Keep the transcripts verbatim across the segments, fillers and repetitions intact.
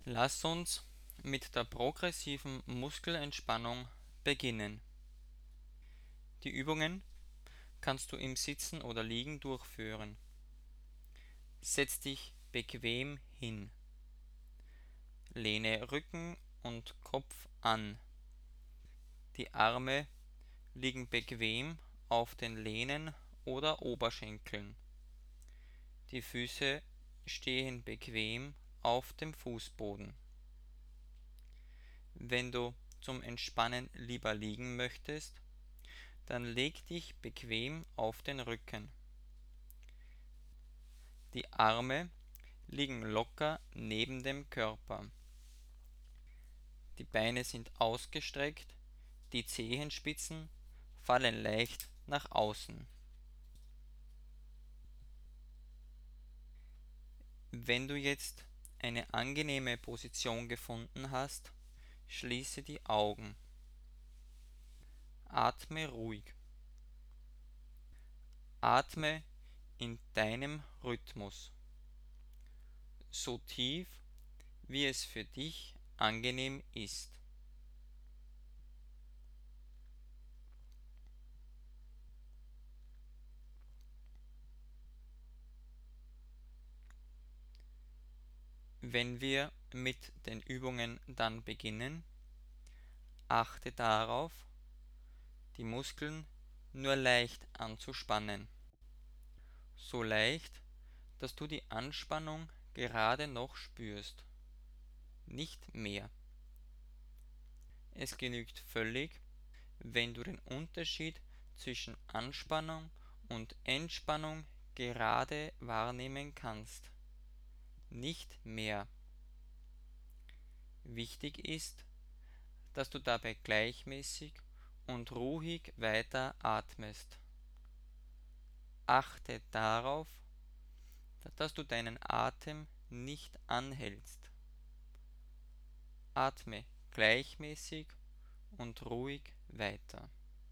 Lass uns mit der progressiven Muskelentspannung beginnen. Die Übungen kannst du im Sitzen oder Liegen durchführen. Setz dich bequem hin. Lehne Rücken und Kopf an. Die Arme liegen bequem auf den Lehnen oder Oberschenkeln. Die Füße stehen bequem auf dem Fußboden. Wenn du zum Entspannen lieber liegen möchtest, dann leg dich bequem auf den Rücken. Die Arme liegen locker neben dem Körper. Die Beine sind ausgestreckt, die Zehenspitzen fallen leicht nach außen. Wenn du jetzt eine angenehme Position gefunden hast, schließe die Augen. Atme ruhig. Atme in deinem Rhythmus, so tief, wie es für dich angenehm ist. Wenn wir mit den Übungen dann beginnen, achte darauf, die Muskeln nur leicht anzuspannen. So leicht, dass du die Anspannung gerade noch spürst, nicht mehr. Es genügt völlig, wenn du den Unterschied zwischen Anspannung und Entspannung gerade wahrnehmen kannst, nicht mehr. Wichtig ist, dass du dabei gleichmäßig und ruhig weiter atmest. Achte darauf, dass du deinen Atem nicht anhältst. Atme gleichmäßig und ruhig weiter.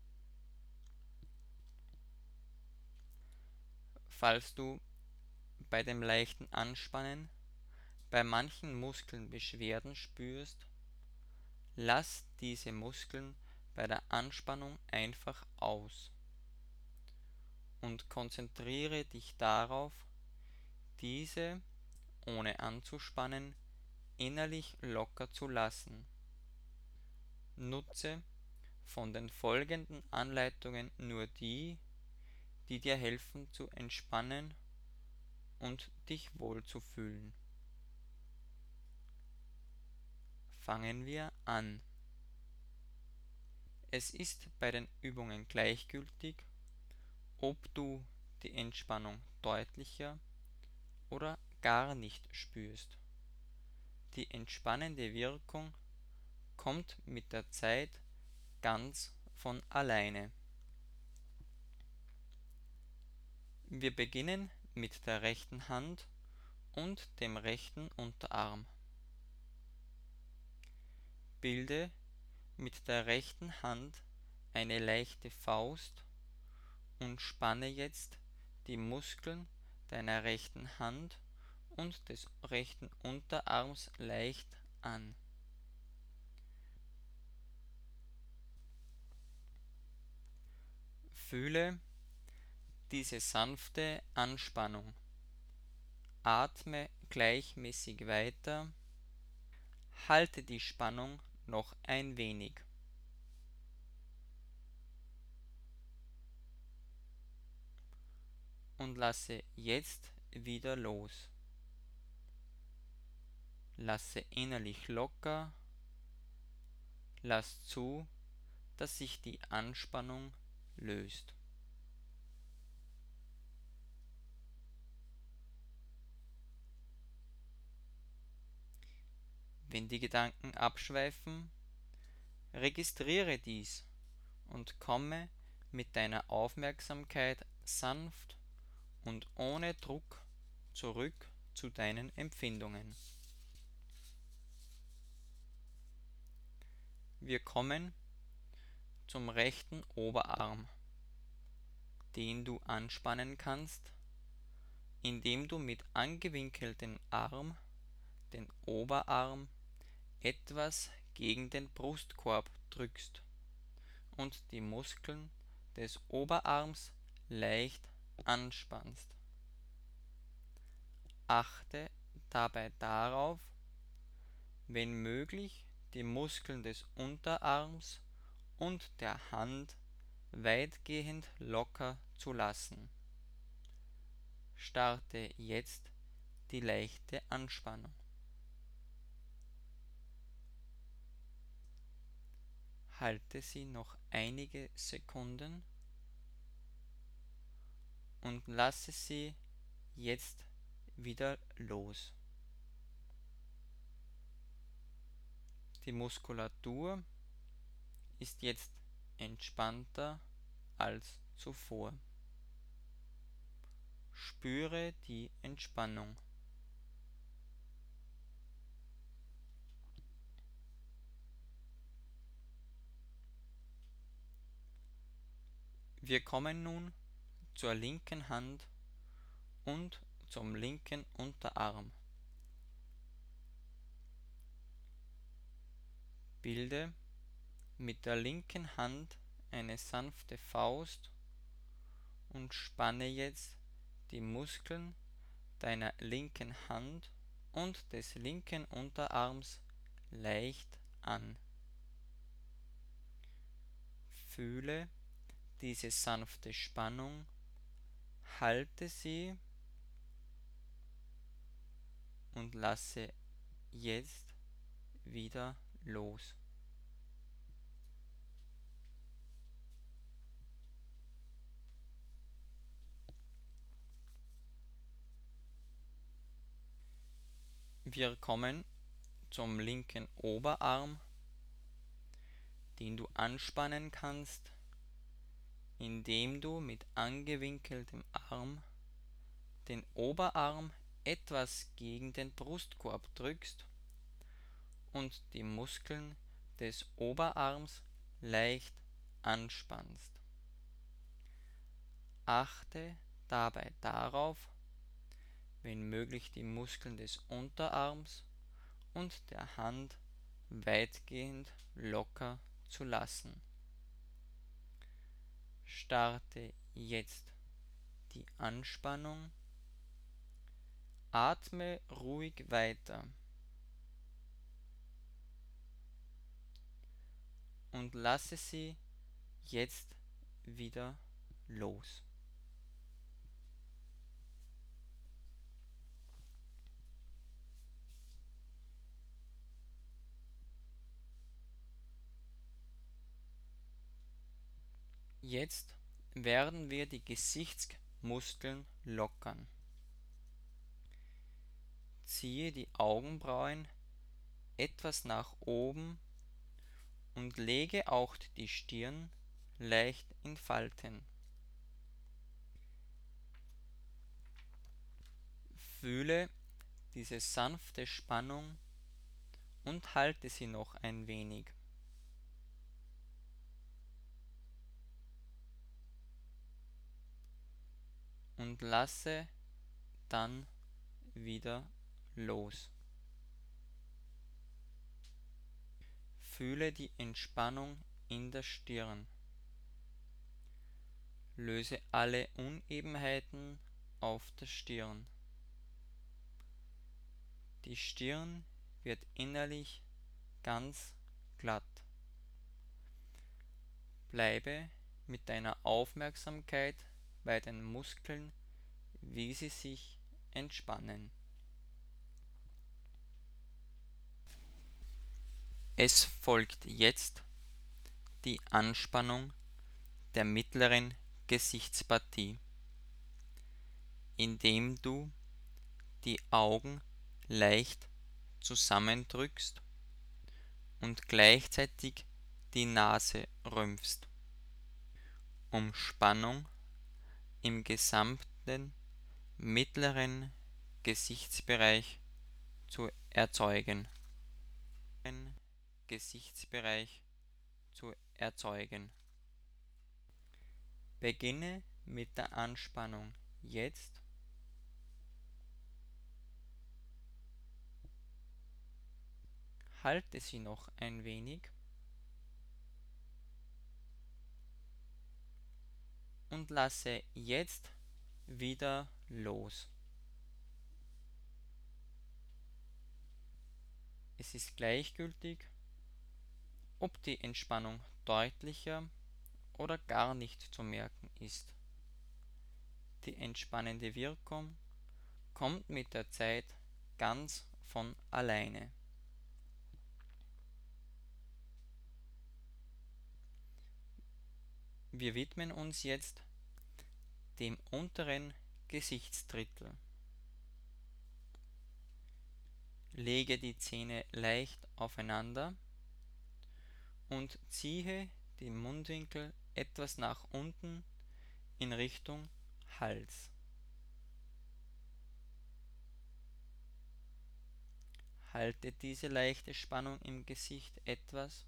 Falls du bei dem leichten Anspannen bei manchen Muskeln Beschwerden spürst, lass diese Muskeln bei der Anspannung einfach aus und konzentriere dich darauf, diese, ohne anzuspannen, innerlich locker zu lassen. Nutze von den folgenden Anleitungen nur die, die dir helfen zu entspannen und dich wohlzufühlen. Fangen wir an. Es ist bei den Übungen gleichgültig, ob du die Entspannung deutlicher oder gar nicht spürst. Die entspannende Wirkung kommt mit der Zeit ganz von alleine. Wir beginnen mit der rechten Hand und dem rechten Unterarm. Bilde mit der rechten Hand eine leichte Faust und spanne jetzt die Muskeln deiner rechten Hand und des rechten Unterarms leicht an. Fühle diese sanfte Anspannung. Atme gleichmäßig weiter. Halte die Spannung noch ein wenig. Und lasse jetzt wieder los. Lasse innerlich locker. Lass zu, dass sich die Anspannung löst. Wenn die Gedanken abschweifen, registriere dies und komme mit deiner Aufmerksamkeit sanft und ohne Druck zurück zu deinen Empfindungen. Wir kommen zum rechten Oberarm, den du anspannen kannst, indem du mit angewinkeltem Arm den Oberarm etwas gegen den Brustkorb drückst und die Muskeln des Oberarms leicht anspannst. Achte dabei darauf, wenn möglich die Muskeln des Unterarms und der Hand weitgehend locker zu lassen. Starte jetzt die leichte Anspannung. Halte sie noch einige Sekunden und lasse sie jetzt wieder los. Die Muskulatur ist jetzt entspannter als zuvor. Spüre die Entspannung. Wir kommen nun zur linken Hand und zum linken Unterarm. Bilde mit der linken Hand eine sanfte Faust und spanne jetzt die Muskeln deiner linken Hand und des linken Unterarms leicht an. Fühle diese sanfte Spannung, halte sie und lasse jetzt wieder los. Wir kommen zum linken Oberarm, den du anspannen kannst, indem du mit angewinkeltem Arm den Oberarm etwas gegen den Brustkorb drückst und die Muskeln des Oberarms leicht anspannst. Achte dabei darauf, wenn möglich die Muskeln des Unterarms und der Hand weitgehend locker zu lassen. Starte jetzt die Anspannung. Atme ruhig weiter und lasse sie jetzt wieder los. Jetzt werden wir die Gesichtsmuskeln lockern. Ziehe die Augenbrauen etwas nach oben und lege auch die Stirn leicht in Falten. Fühle diese sanfte Spannung und halte sie noch ein wenig. Und lasse dann wieder los. Fühle die Entspannung in der Stirn. Löse alle Unebenheiten auf der Stirn. Die Stirn wird innerlich ganz glatt. Bleibe mit deiner Aufmerksamkeit bei den Muskeln, wie sie sich entspannen. Es folgt jetzt die Anspannung der mittleren Gesichtspartie, indem du die Augen leicht zusammendrückst und gleichzeitig die Nase rümpfst, um Spannung im gesamten mittleren Gesichtsbereich zu erzeugen. Gesichtsbereich zu erzeugen. Beginne mit der Anspannung jetzt halte sie noch ein wenig und lasse jetzt wieder los. Es ist gleichgültig, ob die Entspannung deutlicher oder gar nicht zu merken ist. Die entspannende Wirkung kommt mit der Zeit ganz von alleine. Wir widmen uns jetzt dem unteren Gesichtsdrittel. Lege die Zähne leicht aufeinander und ziehe die Mundwinkel etwas nach unten in Richtung Hals. Halte diese leichte Spannung im Gesicht etwas.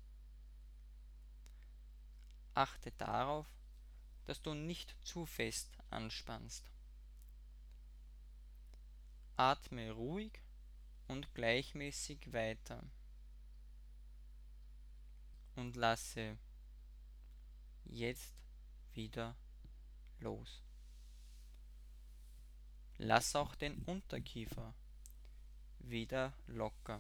Achte darauf, dass du nicht zu fest anspannst. Atme ruhig und gleichmäßig weiter und lasse jetzt wieder los. Lass auch den Unterkiefer wieder locker.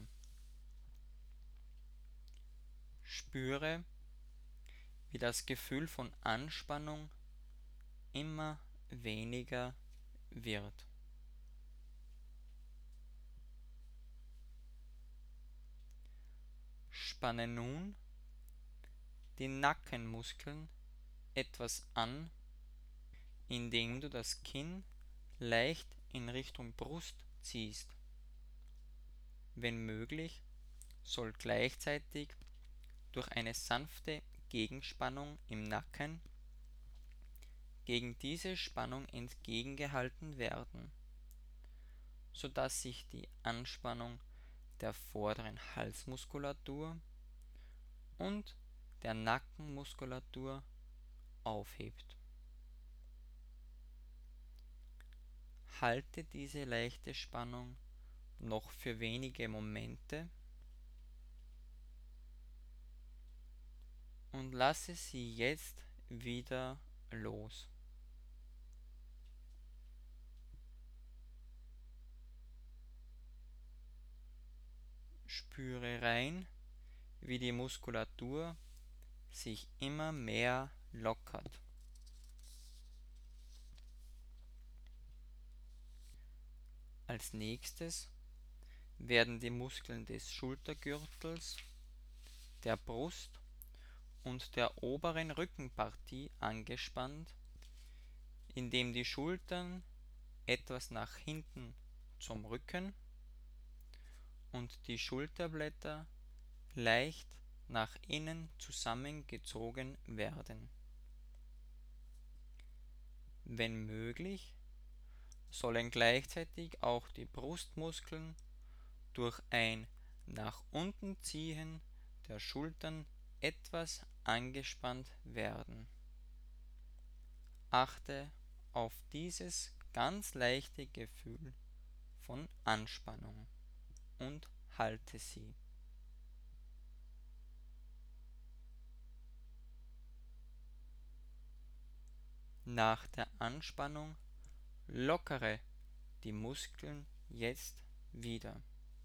Spüre, wie das Gefühl von Anspannung immer weniger wird. Spanne nun die Nackenmuskeln etwas an, indem du das Kinn leicht in Richtung Brust ziehst. Wenn möglich, soll gleichzeitig durch eine sanfte Gegenspannung im Nacken gegen diese Spannung entgegengehalten werden, sodass sich die Anspannung der vorderen Halsmuskulatur und der Nackenmuskulatur aufhebt. Halte diese leichte Spannung noch für wenige Momente und lasse sie jetzt wieder los. Spüre rein, wie die Muskulatur sich immer mehr lockert. Als nächstes werden die Muskeln des Schultergürtels, der Brust und der oberen Rückenpartie angespannt, indem die Schultern etwas nach hinten zum Rücken und die Schulterblätter leicht nach innen zusammengezogen werden. Wenn möglich, sollen gleichzeitig auch die Brustmuskeln durch ein nach unten ziehen der Schultern etwas angespannt werden. Achte auf dieses ganz leichte Gefühl von Anspannung und halte sie. Nach der Anspannung lockere die Muskeln jetzt wieder.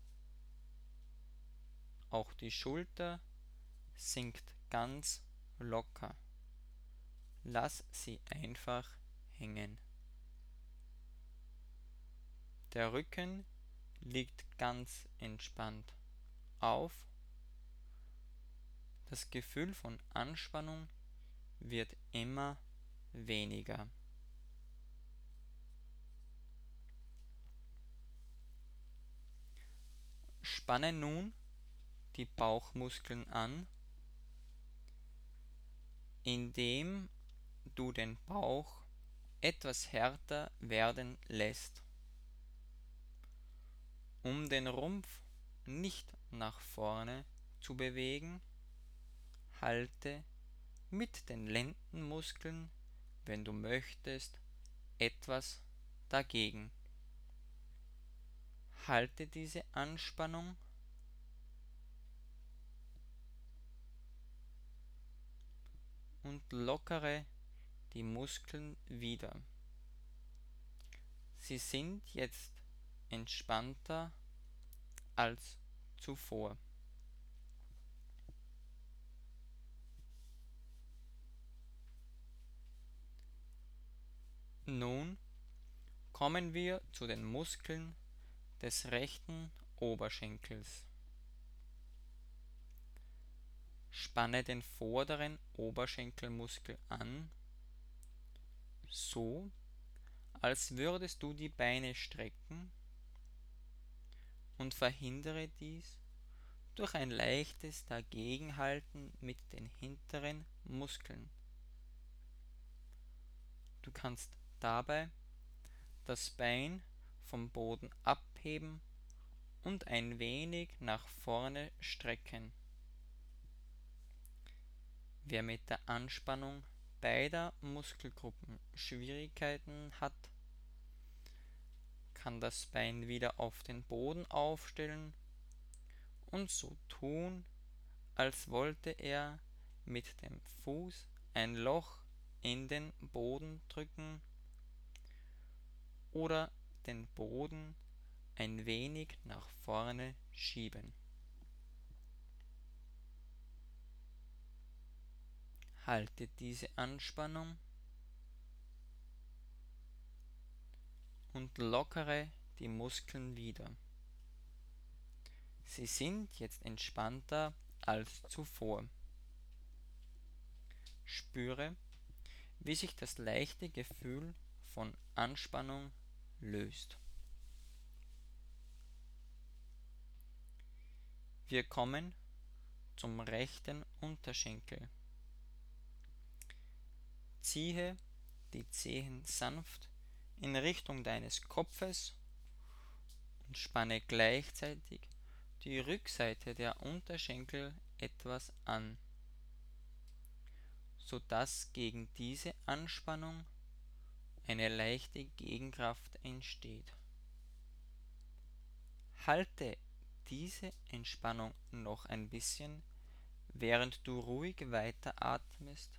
Auch die Schulter sinkt ganz locker. Lass sie einfach hängen. Der Rücken liegt ganz entspannt auf. Das Gefühl von Anspannung wird immer weniger. Spanne nun die Bauchmuskeln an, indem du den Bauch etwas härter werden lässt. Um den Rumpf nicht nach vorne zu bewegen, halte mit den Lendenmuskeln, wenn du möchtest, etwas dagegen. Halte diese Anspannung und lockere die Muskeln wieder. Sie sind jetzt entspannter als zuvor. Nun kommen wir zu den Muskeln des rechten Oberschenkels. Spanne den vorderen Oberschenkelmuskel an, so als würdest du die Beine strecken, und verhindere dies durch ein leichtes Dagegenhalten mit den hinteren Muskeln. Du kannst dabei das Bein vom Boden abheben und ein wenig nach vorne strecken. Wer mit der Anspannung beider Muskelgruppen Schwierigkeiten hat, kann das Bein wieder auf den Boden aufstellen und so tun, als wollte er mit dem Fuß ein Loch in den Boden drücken oder den Boden ein wenig nach vorne schieben. Halte diese Anspannung und lockere die Muskeln wieder. Sie sind jetzt entspannter als zuvor. Spüre, wie sich das leichte Gefühl von Anspannung löst. Wir kommen zum rechten Unterschenkel. Ziehe die Zehen sanft in Richtung deines Kopfes und spanne gleichzeitig die Rückseite der Unterschenkel etwas an, sodass gegen diese Anspannung eine leichte Gegenkraft entsteht. Halte diese Entspannung noch ein bisschen, während du ruhig weiteratmest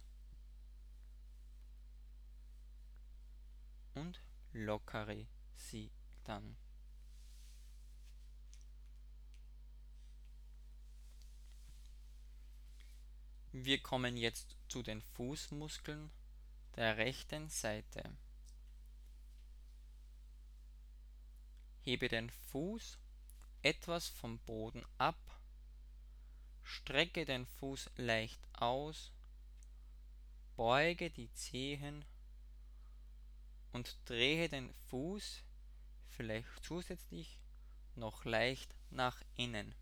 und lockere sie dann. Wir kommen jetzt zu den Fußmuskeln der rechten Seite. Hebe den Fuß etwas vom Boden ab, strecke den Fuß leicht aus, beuge die Zehen und drehe den Fuß vielleicht zusätzlich noch leicht nach innen.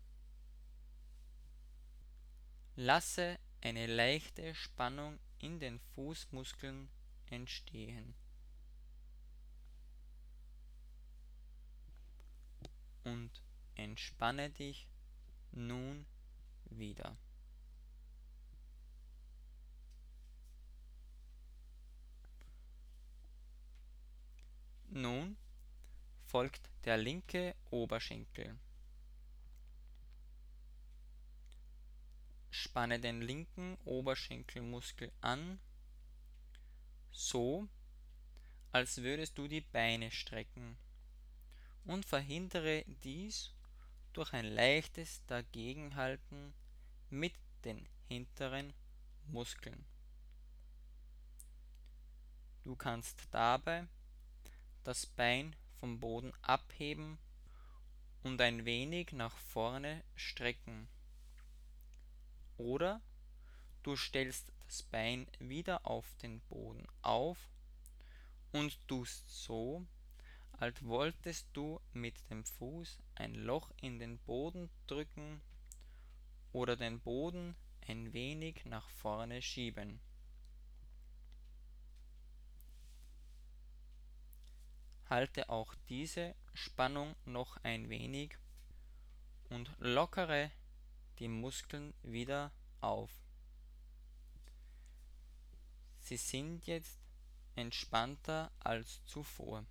Lasse eine leichte Spannung in den Fußmuskeln entstehen. Und entspanne dich nun wieder. Nun folgt der linke Oberschenkel. Spanne den linken Oberschenkelmuskel an, so als würdest du die Beine strecken, und verhindere dies durch ein leichtes Dagegenhalten mit den hinteren Muskeln. Du kannst dabei das Bein vom Boden abheben und ein wenig nach vorne strecken. Oder du stellst das Bein wieder auf den Boden auf und tust so, als wolltest du mit dem Fuß ein Loch in den Boden drücken oder den Boden ein wenig nach vorne schieben. Halte auch diese Spannung noch ein wenig und lockere die Muskeln wieder auf. Sie sind jetzt entspannter als zuvor.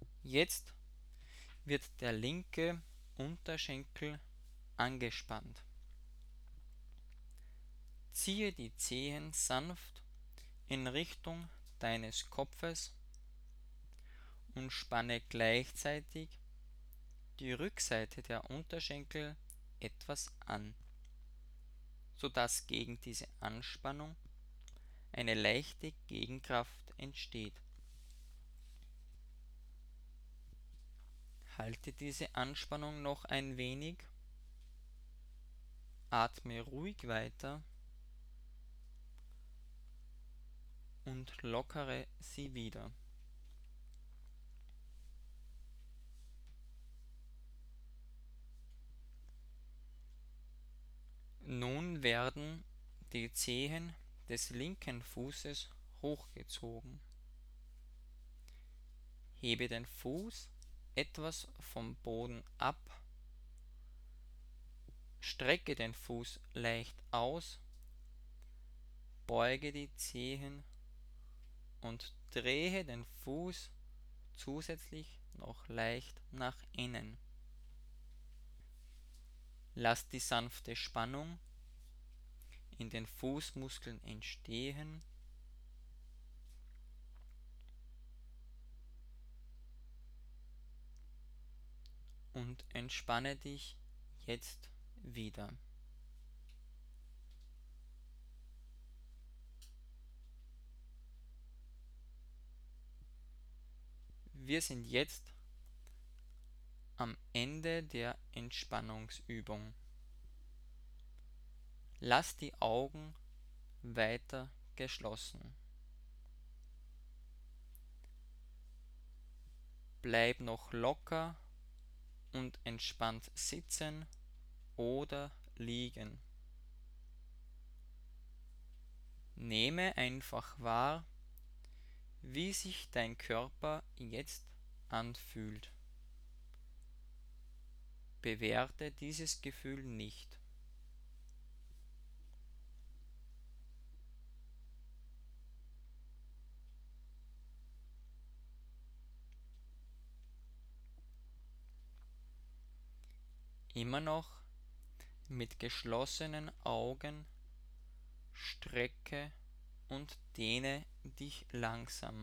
Jetzt wird der linke Unterschenkel angespannt. Ziehe die Zehen sanft in Richtung deines Kopfes und spanne gleichzeitig die Rückseite der Unterschenkel etwas an, sodass gegen diese Anspannung eine leichte Gegenkraft entsteht. Halte diese Anspannung noch ein wenig, atme ruhig weiter und lockere sie wieder. Nun werden die Zehen des linken Fußes hochgezogen. Hebe den Fuß etwas vom Boden ab, strecke den Fuß leicht aus, beuge die Zehen und drehe den Fuß zusätzlich noch leicht nach innen. Lass die sanfte Spannung in den Fußmuskeln entstehen und entspanne dich jetzt wieder. Wir sind jetzt am Ende der Entspannungsübung. Lass die Augen weiter geschlossen. Bleib noch locker und entspannt sitzen oder liegen. Nehme einfach wahr, wie sich dein Körper jetzt anfühlt. Bewerte dieses Gefühl nicht. Immer noch mit geschlossenen Augen strecke und dehne dich langsam.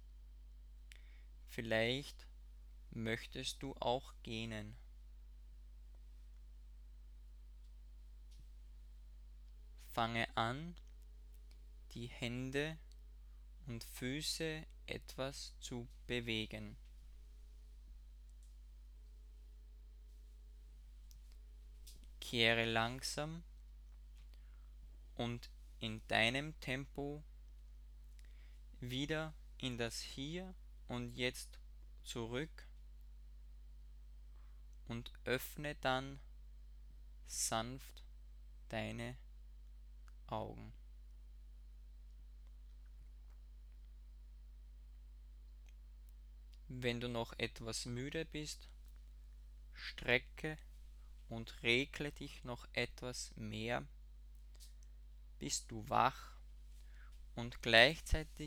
Vielleicht möchtest du auch gähnen. Fange an, die Hände und Füße etwas zu bewegen. Kehre langsam und in deinem Tempo wieder in das Hier und Jetzt zurück und öffne dann sanft deine Augen. Wenn du noch etwas müde bist, strecke und regle dich noch etwas mehr, bis du wach und gleichzeitig